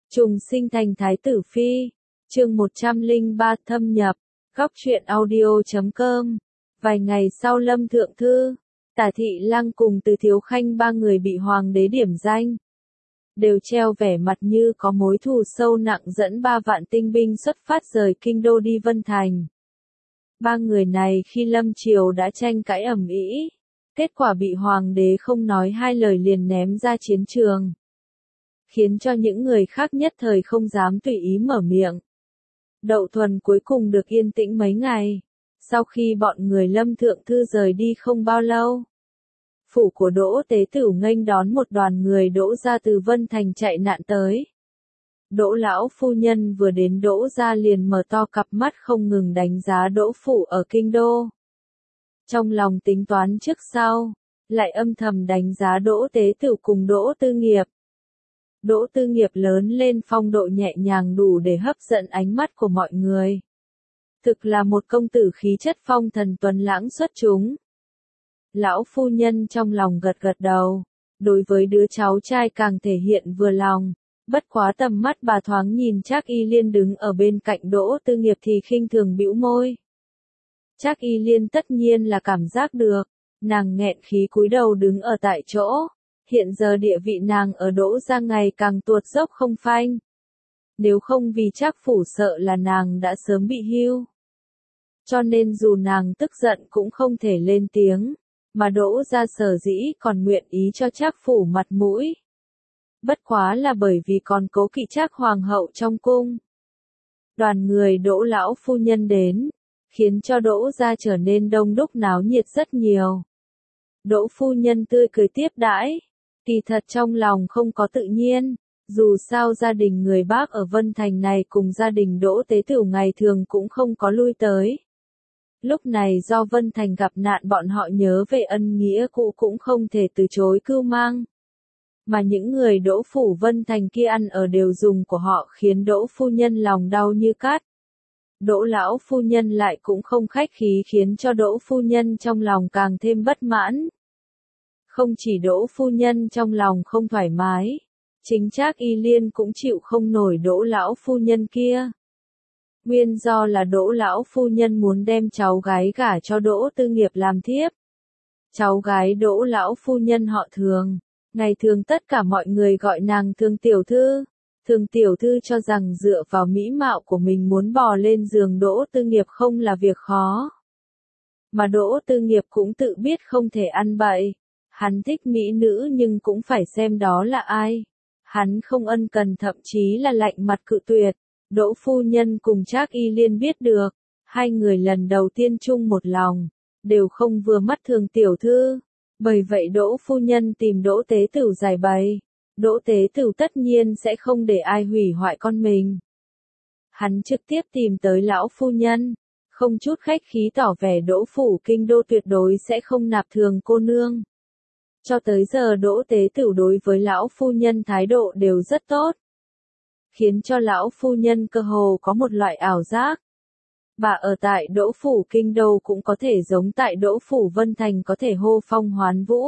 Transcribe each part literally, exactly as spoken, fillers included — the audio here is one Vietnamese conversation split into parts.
Trùng sinh thành Thái tử Phi, chương một trăm lẻ ba thâm nhập, góc truyện audio chấm com. Vài ngày sau Lâm Thượng Thư, Tả Thị Lăng cùng Từ Thiếu Khanh ba người bị hoàng đế điểm danh. Đều treo vẻ mặt như có mối thù sâu nặng dẫn ba vạn tinh binh xuất phát rời kinh đô đi Vân Thành. Ba người này khi lâm triều đã tranh cãi ầm ĩ, kết quả bị hoàng đế không nói hai lời liền ném ra chiến trường. Khiến cho những người khác nhất thời không dám tùy ý mở miệng. Đậu Thuần cuối cùng được yên tĩnh mấy ngày, sau khi bọn người Lâm Thượng Thư rời đi không bao lâu. Phủ của Đỗ Tế Tửu nghênh đón một đoàn người Đỗ gia từ Vân Thành chạy nạn tới. Đỗ lão phu nhân vừa đến Đỗ gia liền mở to cặp mắt không ngừng đánh giá Đỗ phủ ở kinh đô. Trong lòng tính toán trước sau, lại âm thầm đánh giá Đỗ Tế Tửu cùng Đỗ Tư Nghiệp. Đỗ Tư Nghiệp lớn lên phong độ nhẹ nhàng đủ để hấp dẫn ánh mắt của mọi người. Thực là một công tử khí chất phong thần tuấn lãng xuất chúng. Lão phu nhân trong lòng gật gật đầu, đối với đứa cháu trai càng thể hiện vừa lòng, bất quá tầm mắt bà thoáng nhìn Trác Y Liên đứng ở bên cạnh Đỗ Tư Nghiệp thì khinh thường bĩu môi. Trác Y Liên tất nhiên là cảm giác được, nàng nghẹn khí cúi đầu đứng ở tại chỗ. Hiện giờ địa vị nàng ở Đỗ gia ngày càng tuột dốc không phanh. Nếu không vì Trác phủ sợ là nàng đã sớm bị hưu. Cho nên dù nàng tức giận cũng không thể lên tiếng, mà Đỗ gia sở dĩ còn nguyện ý cho Trác phủ mặt mũi. Bất quá là bởi vì còn cố kỵ Trác hoàng hậu trong cung. Đoàn người Đỗ lão phu nhân đến, khiến cho Đỗ gia trở nên đông đúc náo nhiệt rất nhiều. Đỗ phu nhân tươi cười tiếp đãi. Kỳ thật trong lòng không có tự nhiên, dù sao gia đình người Bác ở Vân Thành này cùng gia đình Đỗ Tế Tửu ngày thường cũng không có lui tới. Lúc này do Vân Thành gặp nạn bọn họ nhớ về ân nghĩa cũ cũng không thể từ chối cưu mang. Mà những người Đỗ phủ Vân Thành kia ăn ở đều dùng của họ khiến Đỗ phu nhân lòng đau như cát. Đỗ lão phu nhân lại cũng không khách khí khiến cho Đỗ phu nhân trong lòng càng thêm bất mãn. Không chỉ Đỗ phu nhân trong lòng không thoải mái, chính Trác Y Liên cũng chịu không nổi Đỗ lão phu nhân kia. Nguyên do là Đỗ lão phu nhân muốn đem cháu gái gả cho Đỗ Tư Nghiệp làm thiếp. Cháu gái Đỗ lão phu nhân họ Thường, ngày thường tất cả mọi người gọi nàng Thường tiểu thư. Thường tiểu thư cho rằng dựa vào mỹ mạo của mình muốn bò lên giường Đỗ Tư Nghiệp không là việc khó. Mà Đỗ Tư Nghiệp cũng tự biết không thể ăn bậy. Hắn thích mỹ nữ nhưng cũng phải xem đó là ai. Hắn không ân cần thậm chí là lạnh mặt cự tuyệt. Đỗ phu nhân cùng Trác Y Liên biết được, hai người lần đầu tiên chung một lòng, đều không vừa mắt Thường tiểu thư. Bởi vậy Đỗ phu nhân tìm Đỗ Tế Tửu giải bày. Đỗ Tế Tửu tất nhiên sẽ không để ai hủy hoại con mình. Hắn trực tiếp tìm tới lão phu nhân, không chút khách khí tỏ vẻ Đỗ phủ kinh đô tuyệt đối sẽ không nạp Thường cô nương. Cho tới giờ Đỗ Tế Tửu đối với lão phu nhân thái độ đều rất tốt. Khiến cho lão phu nhân cơ hồ có một loại ảo giác. Bà ở tại Đỗ phủ kinh đô cũng có thể giống tại Đỗ phủ Vân Thành có thể hô phong hoán vũ.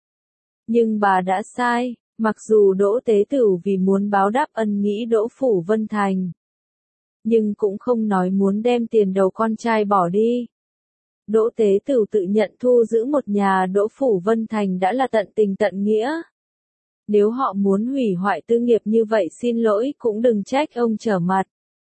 Nhưng bà đã sai, mặc dù Đỗ Tế Tửu vì muốn báo đáp ân nghĩa Đỗ phủ Vân Thành. Nhưng cũng không nói muốn đem tiền đầu con trai bỏ đi. Đỗ Tế Tửu tự nhận thu giữ một nhà Đỗ phủ Vân Thành đã là tận tình tận nghĩa. Nếu họ muốn hủy hoại Tư Nghiệp như vậy xin lỗi cũng đừng trách ông trở mặt.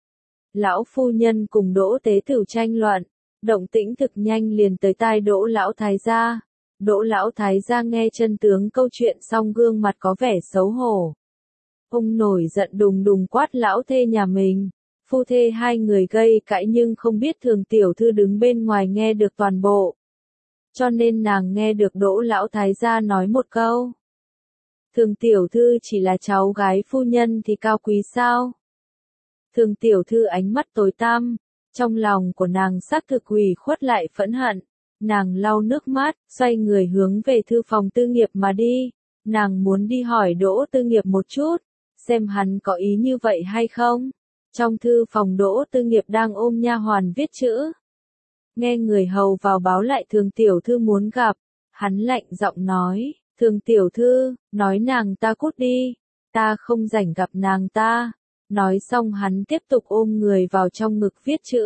Lão phu nhân cùng Đỗ Tế Tửu tranh luận, động tĩnh thực nhanh liền tới tai Đỗ lão thái gia. Đỗ lão thái gia nghe chân tướng câu chuyện xong gương mặt có vẻ xấu hổ. Ông nổi giận đùng đùng quát lão thê nhà mình. Phu thê hai người gây cãi nhưng không biết Thường tiểu thư đứng bên ngoài nghe được toàn bộ. Cho nên nàng nghe được Đỗ lão thái gia nói một câu. Thường tiểu thư chỉ là cháu gái phu nhân thì cao quý sao? Thường tiểu thư ánh mắt tối tăm, trong lòng của nàng xác thực ủy khuất lại phẫn hận. Nàng lau nước mắt, xoay người hướng về thư phòng Tư Nghiệp mà đi. Nàng muốn đi hỏi Đỗ Tư Nghiệp một chút, xem hắn có ý như vậy hay không. Trong thư phòng Đỗ Tư Nghiệp đang ôm nha hoàn viết chữ. Nghe người hầu vào báo lại Thường tiểu thư muốn gặp, hắn lạnh giọng nói, Thường tiểu thư, nói nàng ta cút đi, ta không rảnh gặp nàng ta. Nói xong hắn tiếp tục ôm người vào trong ngực viết chữ.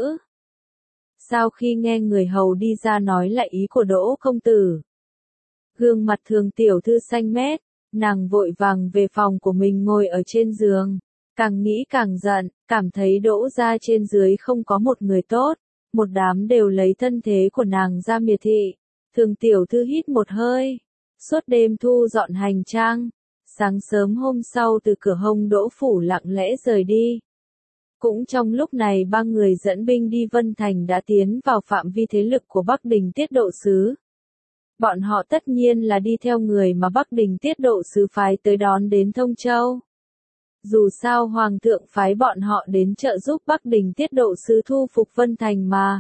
Sau khi nghe người hầu đi ra nói lại ý của Đỗ công tử, gương mặt Thường tiểu thư xanh mét, nàng vội vàng về phòng của mình ngồi ở trên giường, càng nghĩ càng giận, cảm thấy Đỗ gia trên dưới không có một người tốt, một đám đều lấy thân thế của nàng ra miệt thị. Thường tiểu thư hít một hơi, suốt đêm thu dọn hành trang, sáng sớm hôm sau từ cửa hông Đỗ phủ lặng lẽ rời đi. Cũng trong lúc này ba người dẫn binh đi Vân Thành đã tiến vào phạm vi thế lực của Bắc Đình Tiết Độ Sứ. Bọn họ tất nhiên là đi theo người mà Bắc Đình Tiết Độ Sứ phái tới đón đến Thông Châu. Dù sao Hoàng thượng phái bọn họ đến trợ giúp Bắc Đình Tiết Độ Sứ thu phục Vân Thành mà.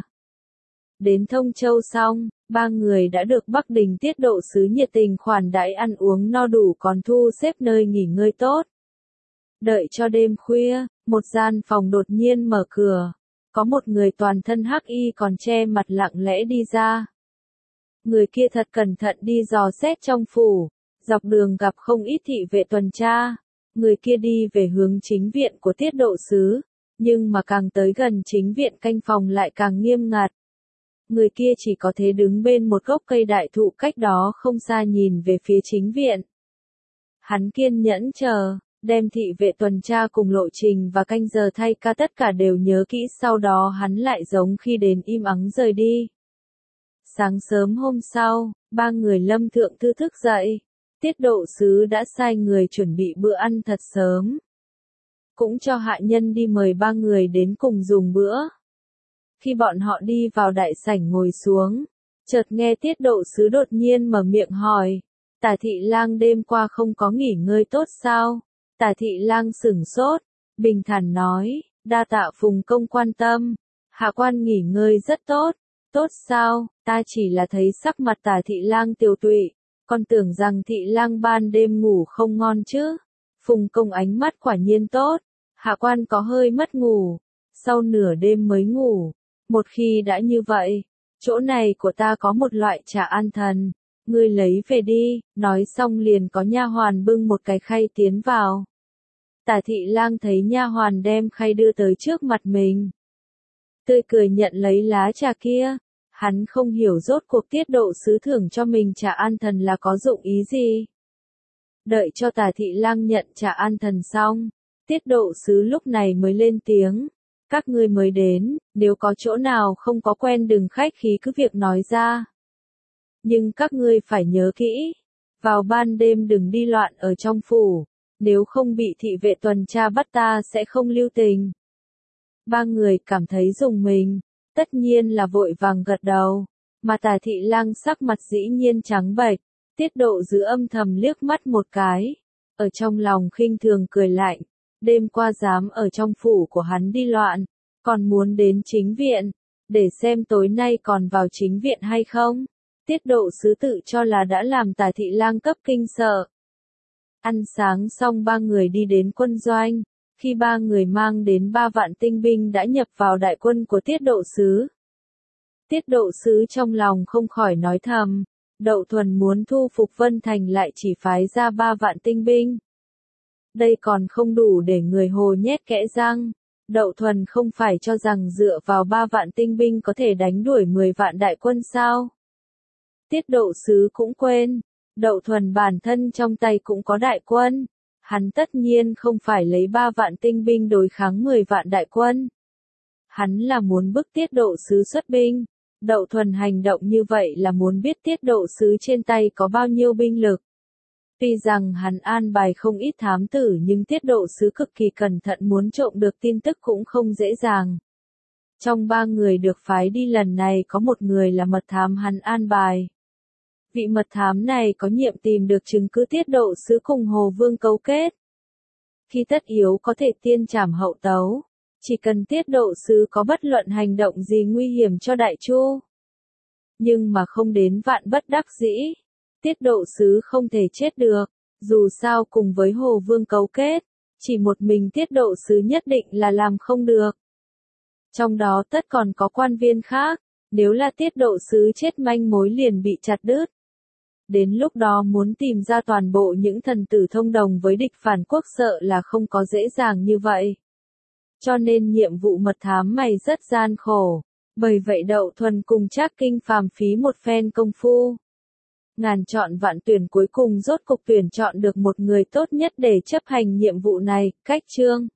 Đến Thông Châu xong, ba người đã được Bắc Đình Tiết Độ Sứ nhiệt tình khoản đãi ăn uống no đủ còn thu xếp nơi nghỉ ngơi tốt. Đợi cho đêm khuya, một gian phòng đột nhiên mở cửa. Có một người toàn thân hắc y còn che mặt lặng lẽ đi ra. Người kia thật cẩn thận đi dò xét trong phủ, dọc đường gặp không ít thị vệ tuần tra. Người kia đi về hướng chính viện của Tiết Độ Sứ, nhưng mà càng tới gần chính viện canh phòng lại càng nghiêm ngặt. Người kia chỉ có thể đứng bên một gốc cây đại thụ cách đó không xa nhìn về phía chính viện. Hắn kiên nhẫn chờ, đem thị vệ tuần tra cùng lộ trình và canh giờ thay ca tất cả đều nhớ kỹ, sau đó hắn lại giống khi đến im ắng rời đi. Sáng sớm hôm sau, ba người Lâm thượng thư thức dậy. Tiết Độ Sứ đã sai người chuẩn bị bữa ăn thật sớm. Cũng cho hạ nhân đi mời ba người đến cùng dùng bữa. Khi bọn họ đi vào đại sảnh ngồi xuống, chợt nghe Tiết Độ Sứ đột nhiên mở miệng hỏi, Tả thị lang đêm qua không có nghỉ ngơi tốt sao? Tả thị lang sửng sốt, bình thản nói, đa tạ Phùng công quan tâm, hạ quan nghỉ ngơi rất tốt. Tốt sao, ta chỉ là thấy sắc mặt Tả thị lang tiều tụy, còn tưởng rằng thị lang ban đêm ngủ không ngon chứ. Phùng công ánh mắt quả nhiên tốt, hạ quan có hơi mất ngủ, sau nửa đêm mới ngủ. Một khi đã như vậy, chỗ này của ta có một loại trà an thần, ngươi lấy về đi. Nói xong liền có nha hoàn bưng một cái khay tiến vào. Tả thị lang thấy nha hoàn đem khay đưa tới trước mặt mình, tươi cười nhận lấy lá trà kia. Hắn không hiểu rốt cuộc Tiết Độ Sứ thưởng cho mình trà an thần là có dụng ý gì. Đợi cho Tả thị lang nhận trà an thần xong, Tiết Độ Sứ lúc này mới lên tiếng, các ngươi mới đến, nếu có chỗ nào không có quen đừng khách khí cứ việc nói ra. Nhưng các ngươi phải nhớ kỹ, vào ban đêm đừng đi loạn ở trong phủ, nếu không bị thị vệ tuần tra bắt ta sẽ không lưu tình. Ba người cảm thấy rùng mình, tất nhiên là vội vàng gật đầu, mà Tả thị lang sắc mặt dĩ nhiên trắng bệch. Tiết Độ Sứ âm thầm liếc mắt một cái, ở trong lòng khinh thường cười lạnh, đêm qua dám ở trong phủ của hắn đi loạn, còn muốn đến chính viện, để xem tối nay còn vào chính viện hay không. Tiết Độ Sứ tự cho là đã làm Tả thị lang cấp kinh sợ. Ăn sáng xong ba người đi đến quân doanh, khi ba người mang đến ba vạn tinh binh đã nhập vào đại quân của Tiết Độ Sứ. Tiết Độ Sứ trong lòng không khỏi nói thầm, Đậu Thuần muốn thu phục Vân Thành lại chỉ phái ra ba vạn tinh binh. Đây còn không đủ để người Hồ nhét kẽ răng. Đậu Thuần không phải cho rằng dựa vào ba vạn tinh binh có thể đánh đuổi mười vạn đại quân sao? Tiết Độ Sứ cũng quên, Đậu Thuần bản thân trong tay cũng có đại quân. Hắn tất nhiên không phải lấy ba vạn tinh binh đối kháng mười vạn đại quân. Hắn là muốn bức Tiết Độ Sứ xuất binh. Đậu Thuần hành động như vậy là muốn biết Tiết Độ Sứ trên tay có bao nhiêu binh lực. Tuy rằng hắn an bài không ít thám tử nhưng Tiết Độ Sứ cực kỳ cẩn thận, muốn trộm được tin tức cũng không dễ dàng. Trong ba người được phái đi lần này có một người là mật thám hắn an bài. Vị mật thám này có nhiệm tìm được chứng cứ Tiết Độ Sứ cùng Hồ Vương cấu kết. Khi tất yếu có thể tiên trảm hậu tấu. Chỉ cần Tiết Độ Sứ có bất luận hành động gì nguy hiểm cho Đại Chu. Nhưng mà không đến vạn bất đắc dĩ. Tiết Độ Sứ không thể chết được. Dù sao cùng với Hồ Vương cấu kết. Chỉ một mình Tiết Độ Sứ nhất định là làm không được. Trong đó tất còn có quan viên khác. Nếu là Tiết Độ Sứ chết manh mối liền bị chặt đứt. Đến lúc đó muốn tìm ra toàn bộ những thần tử thông đồng với địch phản quốc sợ là không có dễ dàng như vậy. cho nên nhiệm vụ mật thám mày rất gian khổ. Bởi vậy Đậu Thuần cùng Trác Kinh phàm phí một phen công phu. Ngàn chọn vạn tuyển cuối cùng rốt cục tuyển chọn được một người tốt nhất để chấp hành nhiệm vụ này, cách chương.